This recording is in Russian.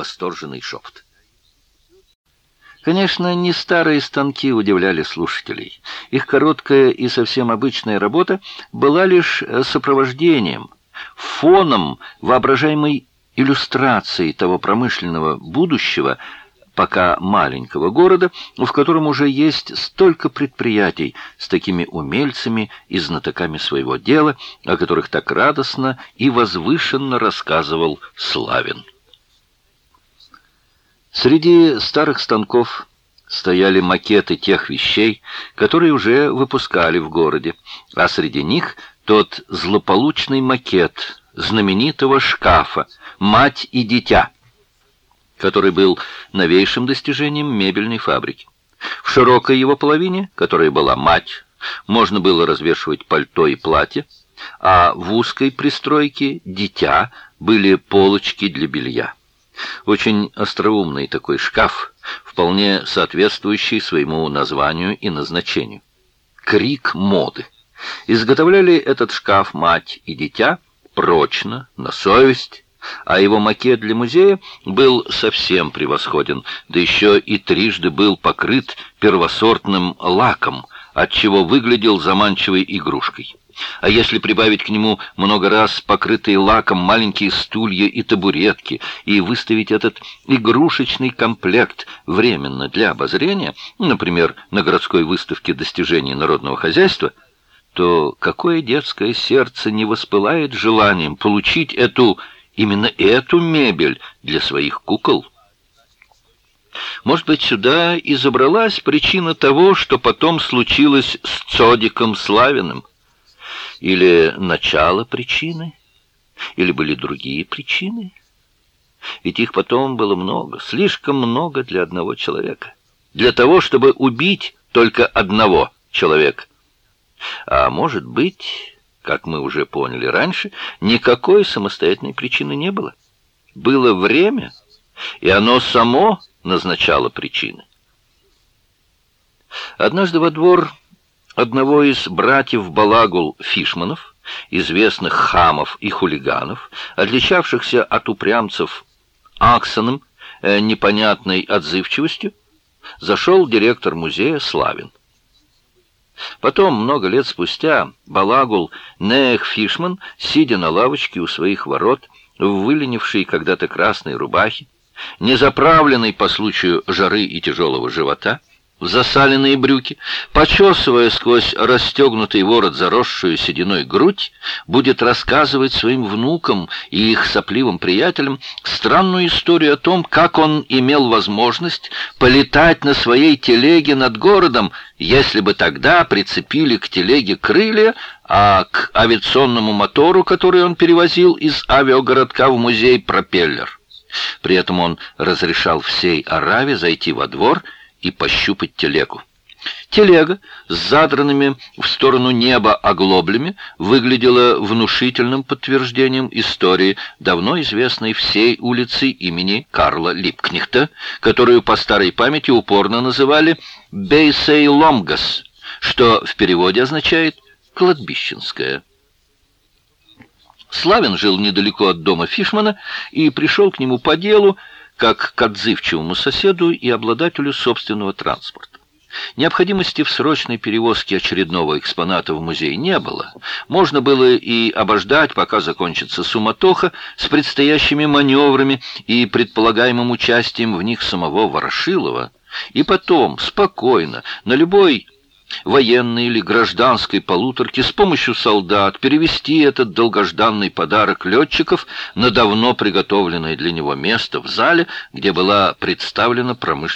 восторженный шепот. Конечно, не старые станки удивляли слушателей. Их короткая и совсем обычная работа была лишь сопровождением, фоном воображаемой иллюстрации того промышленного будущего, пока маленького города, в котором уже есть столько предприятий с такими умельцами и знатоками своего дела, о которых так радостно и возвышенно рассказывал Славин. Среди старых станков стояли макеты тех вещей, которые уже выпускали в городе, а среди них тот злополучный макет знаменитого шкафа «Мать и дитя», который был новейшим достижением мебельной фабрики. В широкой его половине, которая была мать, можно было развешивать пальто и платье, а в узкой пристройке «дитя» были полочки для белья. Очень остроумный такой шкаф, вполне соответствующий своему названию и назначению. Крик моды. Изготовляли этот шкаф мать и дитя прочно, на совесть, а его макет для музея был совсем превосходен, да еще и трижды был покрыт первосортным лаком, отчего выглядел заманчивой игрушкой. А если прибавить к нему много раз покрытые лаком маленькие стулья и табуретки и выставить этот игрушечный комплект временно для обозрения, например, на городской выставке достижений народного хозяйства, то какое детское сердце не воспылает желанием получить именно эту мебель для своих кукол? Может быть, сюда и забралась причина того, что потом случилось с Цодиком Славиным? Или начало причины? Или были другие причины? Ведь их потом было много, слишком много для одного человека. Для того, чтобы убить только одного человека. А может быть, как мы уже поняли раньше, никакой самостоятельной причины не было. Было время, и оно само назначало причины. Однажды во двор одного из братьев Балагул Фишманов, известных хамов и хулиганов, отличавшихся от упрямцев аксоном, непонятной отзывчивостью, зашел директор музея Славин. Потом, много лет спустя, Балагул Нех Фишман, сидя на лавочке у своих ворот, в выленившей когда-то красной рубахе, незаправленной по случаю жары и тяжелого живота, в засаленные брюки, почесывая сквозь расстегнутый ворот заросшую сединой грудь, будет рассказывать своим внукам и их сопливым приятелям странную историю о том, как он имел возможность полетать на своей телеге над городом, если бы тогда прицепили к телеге крылья, а к авиационному мотору, который он перевозил из авиагородка в музей, пропеллер. При этом он разрешал всей араве зайти во двор и пощупать телегу. Телега с задранными в сторону неба оглоблями выглядела внушительным подтверждением истории, давно известной всей улице имени Карла Липкнехта, которую по старой памяти упорно называли Бейсей-Ломгас, что в переводе означает «кладбищенская». Славин жил недалеко от дома Фишмана и пришел к нему по делу, как к отзывчивому соседу и обладателю собственного транспорта. Необходимости в срочной перевозке очередного экспоната в музей не было. Можно было и обождать, пока закончится суматоха с предстоящими маневрами и предполагаемым участием в них самого Ворошилова, и потом, спокойно, на любой военной или гражданской полуторке с помощью солдат перевести этот долгожданный подарок летчиков на давно приготовленное для него место в зале, где была представлена промышленная